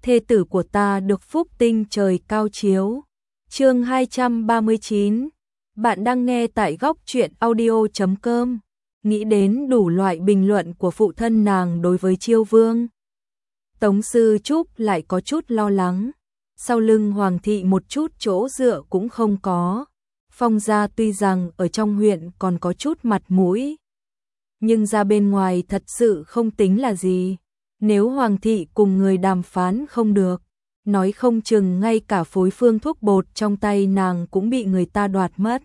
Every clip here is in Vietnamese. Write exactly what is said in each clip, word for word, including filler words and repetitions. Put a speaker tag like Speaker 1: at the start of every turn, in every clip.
Speaker 1: thê tử của ta được phúc tinh trời cao chiếu. Chương hai trăm ba mươi chín. Bạn đang nghe tại góc truyện audio chấm com. Nghĩ đến đủ loại bình luận của phụ thân nàng đối với Chiêu Vương, Tống Sư Trúc lại có chút lo lắng. Sau lưng Hoàng thị một chút chỗ dựa cũng không có. Phong gia tuy rằng ở trong huyện còn có chút mặt mũi, nhưng ra bên ngoài thật sự không tính là gì. Nếu Hoàng thị cùng người đàm phán không được, nói không chừng ngay cả phối phương thuốc bột trong tay nàng cũng bị người ta đoạt mất.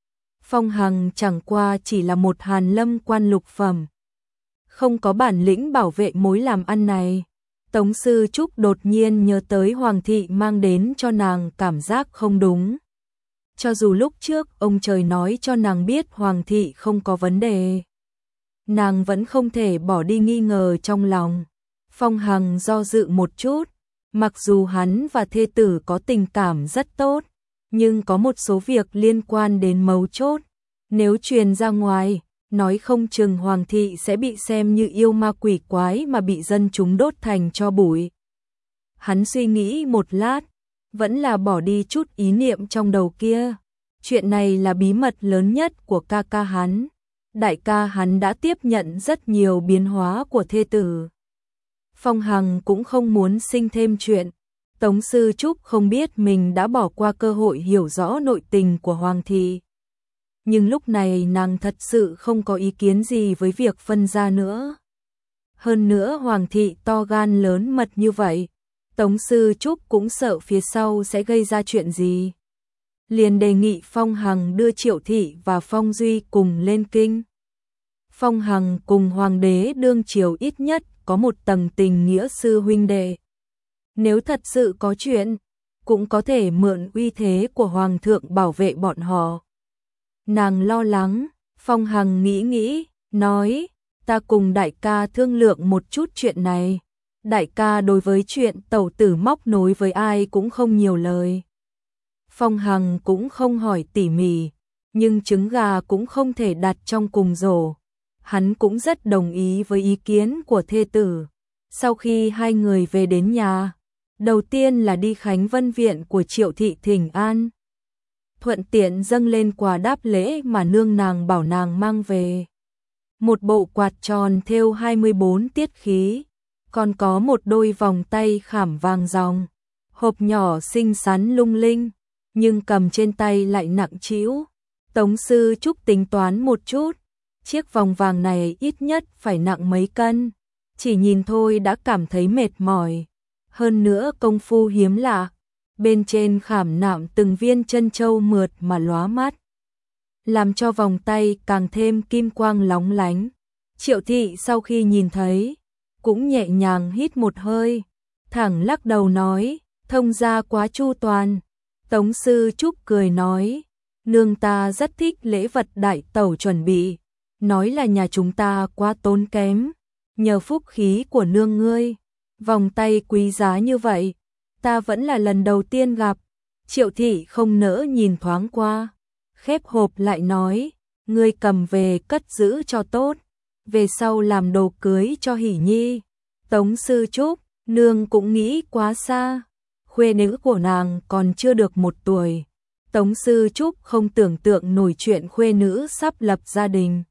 Speaker 1: Phong Hằng chẳng qua chỉ là một hàn lâm quan lục phẩm, không có bản lĩnh bảo vệ mối làm ăn này. Tống Sư Trúc đột nhiên nhớ tới Hoàng thị mang đến cho nàng cảm giác không đúng. Cho dù lúc trước ông trời nói cho nàng biết Hoàng thị không có vấn đề, nàng vẫn không thể bỏ đi nghi ngờ trong lòng. Phong Hằng do dự một chút, mặc dù hắn và thê tử có tình cảm rất tốt, nhưng có một số việc liên quan đến mấu chốt. Nếu truyền ra ngoài, nói không chừng Hoàng thị sẽ bị xem như yêu ma quỷ quái mà bị dân chúng đốt thành tro bụi. Hắn suy nghĩ một lát, vẫn là bỏ đi chút ý niệm trong đầu kia. Chuyện này là bí mật lớn nhất của ca ca hắn. Đại ca hắn đã tiếp nhận rất nhiều biến hóa của thê tử. Phong Hằng cũng không muốn sinh thêm chuyện. Tống Sư Trúc không biết mình đã bỏ qua cơ hội hiểu rõ nội tình của Hoàng thị. Nhưng lúc này nàng thật sự không có ý kiến gì với việc phân ra nữa. Hơn nữa Hoàng thị to gan lớn mật như vậy, Tống Sư Trúc cũng sợ phía sau sẽ gây ra chuyện gì. Liền đề nghị Phong Hằng đưa Triệu thị và Phong Duy cùng lên kinh. Phong Hằng cùng Hoàng đế đương triều ít nhất có một tầng tình nghĩa sư huynh đệ. Nếu thật sự có chuyện, cũng có thể mượn uy thế của Hoàng thượng bảo vệ bọn họ. Nàng lo lắng. Phong Hằng nghĩ nghĩ, nói, ta cùng đại ca thương lượng một chút chuyện này. Đại ca đối với chuyện tẩu tử móc nối với ai cũng không nhiều lời. Phong Hằng cũng không hỏi tỉ mỉ, nhưng trứng gà cũng không thể đặt trong cùng rổ. Hắn cũng rất đồng ý với ý kiến của thê tử. Sau khi hai người về đến nhà, đầu tiên là đi Khánh Vân viện của Triệu thị thỉnh an, thuận tiện dâng lên quà đáp lễ mà nương nàng bảo nàng mang về. Một bộ quạt tròn thêu hai mươi bốn tiết khí, còn có một đôi vòng tay khảm vàng ròng, hộp nhỏ xinh xắn lung linh, nhưng cầm trên tay lại nặng trĩu. Tống Sư Trúc tính toán một chút, chiếc vòng vàng này ít nhất phải nặng mấy cân, chỉ nhìn thôi đã cảm thấy mệt mỏi. Hơn nữa công phu hiếm lạ, bên trên khảm nạm từng viên chân châu mượt mà lóa mắt, làm cho vòng tay càng thêm kim quang lóng lánh. Triệu thị sau khi nhìn thấy, cũng nhẹ nhàng hít một hơi, thẳng lắc đầu nói, thông gia quá chu toàn. Tống Sư Trúc cười nói, nương ta rất thích lễ vật đại tẩu chuẩn bị, nói là nhà chúng ta quá tốn kém, nhờ phúc khí của nương ngươi, vòng tay quý giá như vậy, ta vẫn là lần đầu tiên gặp. Triệu thị không nỡ nhìn thoáng qua, khép hộp lại nói, ngươi cầm về cất giữ cho tốt, về sau làm đồ cưới cho Hỷ Nhi. Tống Sư Trúc, nương cũng nghĩ quá xa, khuê nữ của nàng còn chưa được một tuổi. Tống Sư Trúc không tưởng tượng nổi chuyện khuê nữ sắp lập gia đình,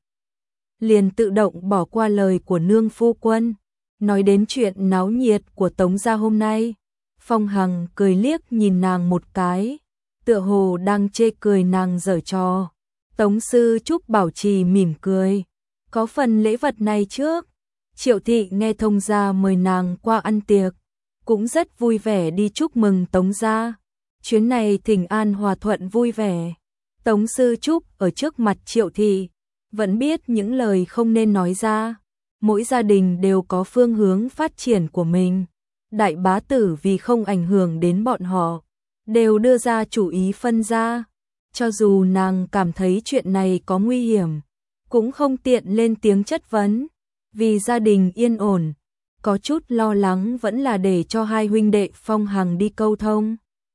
Speaker 1: liền tự động bỏ qua lời của nương phu quân. Nói đến chuyện náo nhiệt của Tống gia hôm nay, Phong Hằng cười liếc nhìn nàng một cái, tựa hồ đang chê cười nàng giở trò. Tống Sư Trúc bảo trì mỉm cười, có phần lễ vật này trước. Triệu thị nghe thông gia mời nàng qua ăn tiệc, cũng rất vui vẻ đi chúc mừng Tống gia. Chuyến này thỉnh an hòa thuận vui vẻ. Tống Sư Trúc ở trước mặt Triệu thị, vẫn biết những lời không nên nói ra. Mỗi gia đình đều có phương hướng phát triển của mình. Đại bá tử vì không ảnh hưởng đến bọn họ, đều đưa ra chủ ý phân ra. Cho dù nàng cảm thấy chuyện này có nguy hiểm, cũng không tiện lên tiếng chất vấn. Vì gia đình yên ổn, có chút lo lắng vẫn là để cho hai huynh đệ Phong Hằng đi câu thông.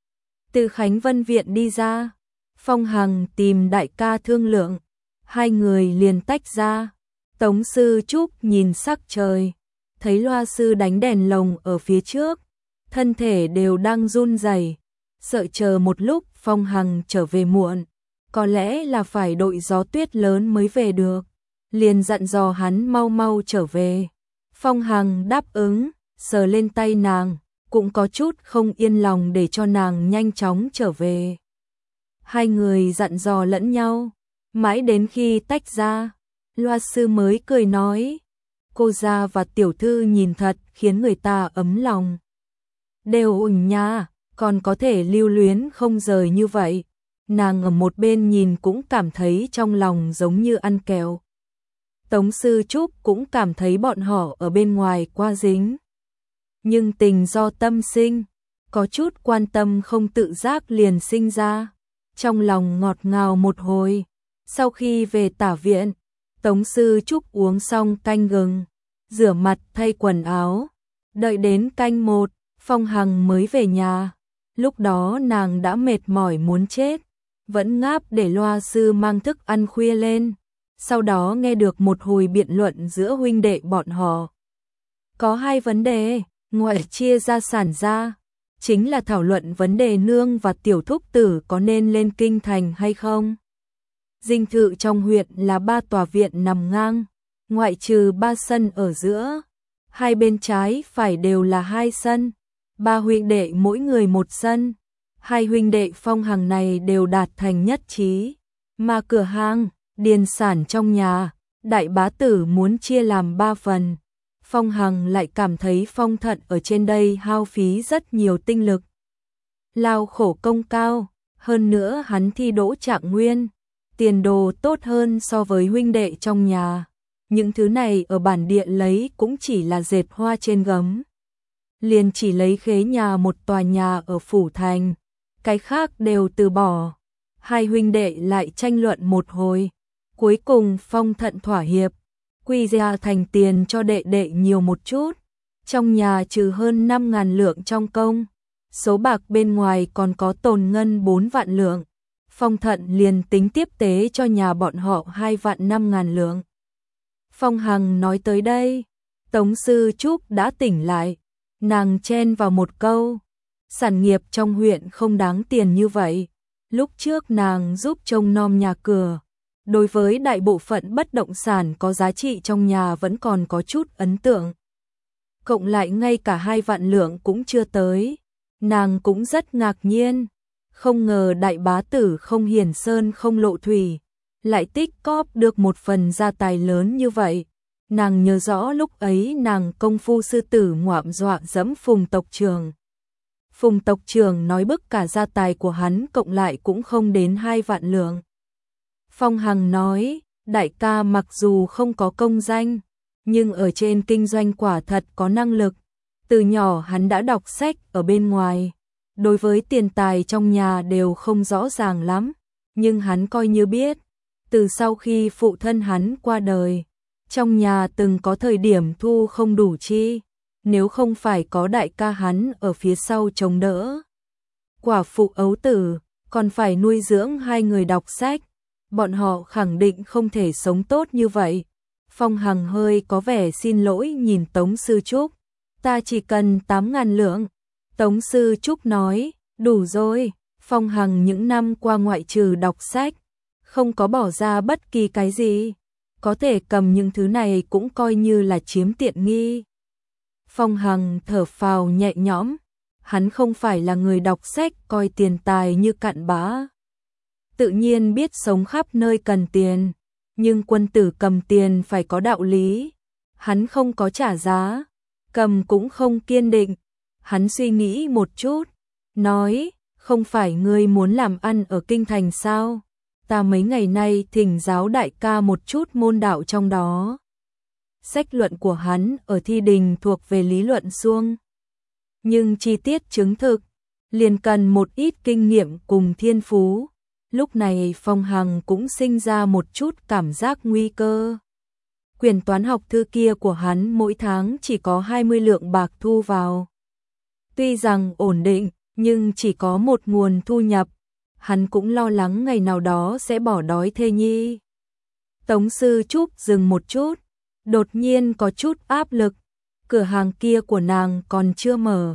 Speaker 1: Từ Khánh Vân viện đi ra, Phong Hằng tìm đại ca thương lượng, hai người liền tách ra. Tống Sư Trúc nhìn sắc trời, thấy loa sư đánh đèn lồng ở phía trước, thân thể đều đang run rẩy, sợ chờ một lúc Phong Hằng trở về muộn, có lẽ là phải đội gió tuyết lớn mới về được, liền dặn dò hắn mau mau trở về. Phong Hằng đáp ứng, sờ lên tay nàng, cũng có chút không yên lòng để cho nàng nhanh chóng trở về. Hai người dặn dò lẫn nhau, mãi đến khi tách ra, Loa sư mới cười nói, cô gia và tiểu thư nhìn thật khiến người ta ấm lòng. Đều ủng nha, còn có thể lưu luyến không rời như vậy. Nàng ở một bên nhìn cũng cảm thấy trong lòng giống như ăn kẹo. Tống Sư Trúc cũng cảm thấy bọn họ ở bên ngoài quá dính. Nhưng tình do tâm sinh, có chút quan tâm không tự giác liền sinh ra. Trong lòng ngọt ngào một hồi, sau khi về tả viện, Tống Sư Trúc uống xong canh gừng, rửa mặt thay quần áo, đợi đến canh một, Phong Hằng mới về nhà. Lúc đó nàng đã mệt mỏi muốn chết, vẫn ngáp để Loa sư mang thức ăn khuya lên. Sau đó nghe được một hồi biện luận giữa huynh đệ bọn họ. Có hai vấn đề, ngoại chia gia sản ra, chính là thảo luận vấn đề nương và tiểu thúc tử có nên lên kinh thành hay không. Dinh thự trong huyện là ba tòa viện nằm ngang, ngoại trừ ba sân ở giữa, hai bên trái phải đều là hai sân, ba huynh đệ mỗi người một sân. Hai huynh đệ Phong Hằng này đều đạt thành nhất trí, mà cửa hàng, điền sản trong nhà, đại bá tử muốn chia làm ba phần. Phong Hằng lại cảm thấy Phong Thận ở trên đây hao phí rất nhiều tinh lực, lao khổ công cao, hơn nữa hắn thi đỗ trạng nguyên, tiền đồ tốt hơn so với huynh đệ trong nhà. Những thứ này ở bản địa lấy cũng chỉ là dệt hoa trên gấm. Liền chỉ lấy khế nhà một tòa nhà ở phủ thành, cái khác đều từ bỏ. Hai huynh đệ lại tranh luận một hồi, cuối cùng Phong Thận thỏa hiệp, quy ra thành tiền cho đệ đệ nhiều một chút. Trong nhà trừ hơn năm ngàn lượng trong công, số bạc bên ngoài còn có tồn ngân bốn vạn lượng. Phong Thận liền tính tiếp tế cho nhà bọn họ hai vạn năm ngàn lượng. Phong Hằng nói tới đây, Tống Sư Trúc đã tỉnh lại, nàng chen vào một câu, sản nghiệp trong huyện không đáng tiền như vậy. Lúc trước nàng giúp trông nom nhà cửa, đối với đại bộ phận bất động sản có giá trị trong nhà vẫn còn có chút ấn tượng. Cộng lại ngay cả hai vạn lượng cũng chưa tới, nàng cũng rất ngạc nhiên, không ngờ đại bá tử không hiển sơn không lộ thủy, lại tích cóp được một phần gia tài lớn như vậy. Nàng nhớ rõ lúc ấy nàng công phu sư tử ngoạm dọa dẫm Phùng tộc trưởng. Phùng tộc trưởng nói bức cả gia tài của hắn cộng lại cũng không đến hai vạn lượng. Phong Hằng nói, đại ca mặc dù không có công danh, nhưng ở trên kinh doanh quả thật có năng lực. Từ nhỏ hắn đã đọc sách ở bên ngoài, đối với tiền tài trong nhà đều không rõ ràng lắm, nhưng hắn coi như biết. Từ sau khi phụ thân hắn qua đời, trong nhà từng có thời điểm thu không đủ chi, nếu không phải có đại ca hắn ở phía sau chống đỡ. Quả phụ ấu tử, còn phải nuôi dưỡng hai người đọc sách, bọn họ khẳng định không thể sống tốt như vậy. Phong Hằng hơi có vẻ xin lỗi nhìn Tống Sư Trúc, ta chỉ cần tám ngàn lượng. Tống Sư Trúc nói, đủ rồi. Phong Hằng những năm qua ngoại trừ đọc sách, không có bỏ ra bất kỳ cái gì, có thể cầm những thứ này cũng coi như là chiếm tiện nghi. Phong Hằng thở phào nhẹ nhõm, hắn không phải là người đọc sách coi tiền tài như cặn bã. Tự nhiên biết sống khắp nơi cần tiền, nhưng quân tử cầm tiền phải có đạo lý. Hắn không có trả giá, cầm cũng không kiên định. Hắn suy nghĩ một chút, nói, không phải ngươi muốn làm ăn ở kinh thành sao? Ta mấy ngày nay thỉnh giáo đại ca một chút môn đạo trong đó. Sách luận của hắn ở thi đình thuộc về lý luận suông, nhưng chi tiết chứng thực liền cần một ít kinh nghiệm cùng thiên phú. Lúc này Phong Hằng cũng sinh ra một chút cảm giác nguy cơ. Quyển toán học thư kia của hắn mỗi tháng chỉ có hai mươi lượng bạc thu vào. Tuy rằng ổn định, nhưng chỉ có một nguồn thu nhập. Hắn cũng lo lắng ngày nào đó sẽ bỏ đói thê nhi. Tống Sư Trúc dừng một chút, đột nhiên có chút áp lực. Cửa hàng kia của nàng còn chưa mở,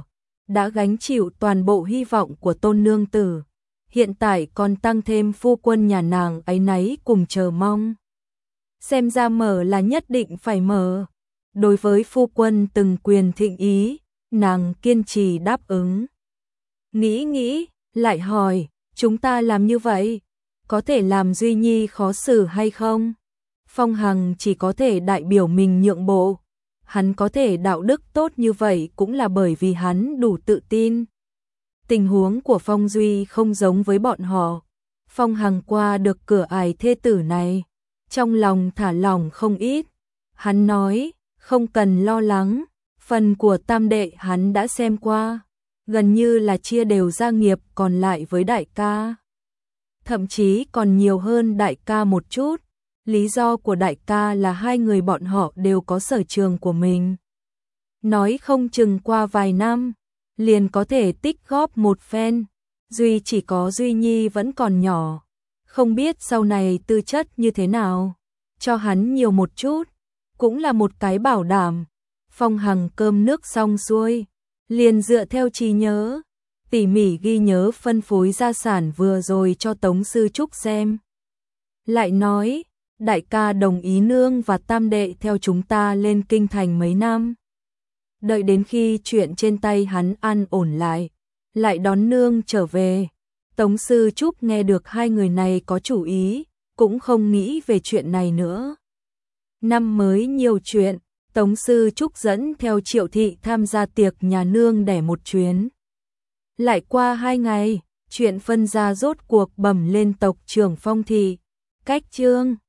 Speaker 1: đã gánh chịu toàn bộ hy vọng của tôn nương tử, hiện tại còn tăng thêm phu quân nhà nàng áy náy cùng chờ mong. Xem ra mở là nhất định phải mở. Đối với phu quân từng quyền thịnh ý, nàng kiên trì đáp ứng. Nghĩ nghĩ, lại hỏi, chúng ta làm như vậy, có thể làm Duy Nhi khó xử hay không? Phong Hằng chỉ có thể đại biểu mình nhượng bộ. Hắn có thể đạo đức tốt như vậy cũng là bởi vì hắn đủ tự tin. Tình huống của Phong Duy không giống với bọn họ. Phong Hằng qua được cửa ải thê tử này, trong lòng thả lỏng không ít. Hắn nói, không cần lo lắng, phần của tam đệ hắn đã xem qua, gần như là chia đều gia nghiệp còn lại với đại ca. Thậm chí còn nhiều hơn đại ca một chút. Lý do của đại ca là hai người bọn họ đều có sở trường của mình. Nói không chừng qua vài năm, liền có thể tích góp một phen. Duy chỉ có Duy Nhi vẫn còn nhỏ, không biết sau này tư chất như thế nào. Cho hắn nhiều một chút, cũng là một cái bảo đảm. Phong Hằng cơm nước xong xuôi, liền dựa theo trí nhớ, tỉ mỉ ghi nhớ phân phối gia sản vừa rồi cho Tống Sư Trúc xem. Lại nói, đại ca đồng ý nương và tam đệ theo chúng ta lên kinh thành mấy năm. Đợi đến khi chuyện trên tay hắn an ổn lại, lại đón nương trở về. Tống Sư Trúc nghe được hai người này có chủ ý, cũng không nghĩ về chuyện này nữa. Năm mới nhiều chuyện, Tống Sư Trúc dẫn theo Triệu Thị tham gia tiệc nhà nương đẻ một chuyến. Lại qua hai ngày, chuyện phân gia rốt cuộc bẩm lên tộc trưởng Phong Thị. Cách chương